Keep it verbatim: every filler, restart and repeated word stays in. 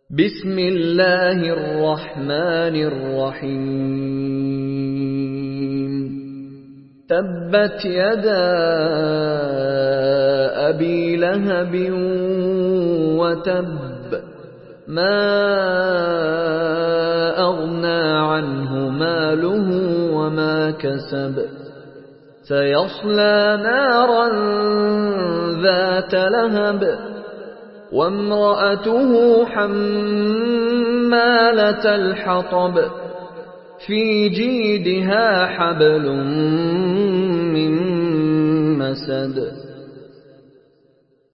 بسم الله الرحمن الرحيم تبت يدا أبي لهب وتب ما أغنى عنه ماله وما كسب سيصلى نارا ذات لهب وامرأته حمالة الحطب في جيدها حبل من مسد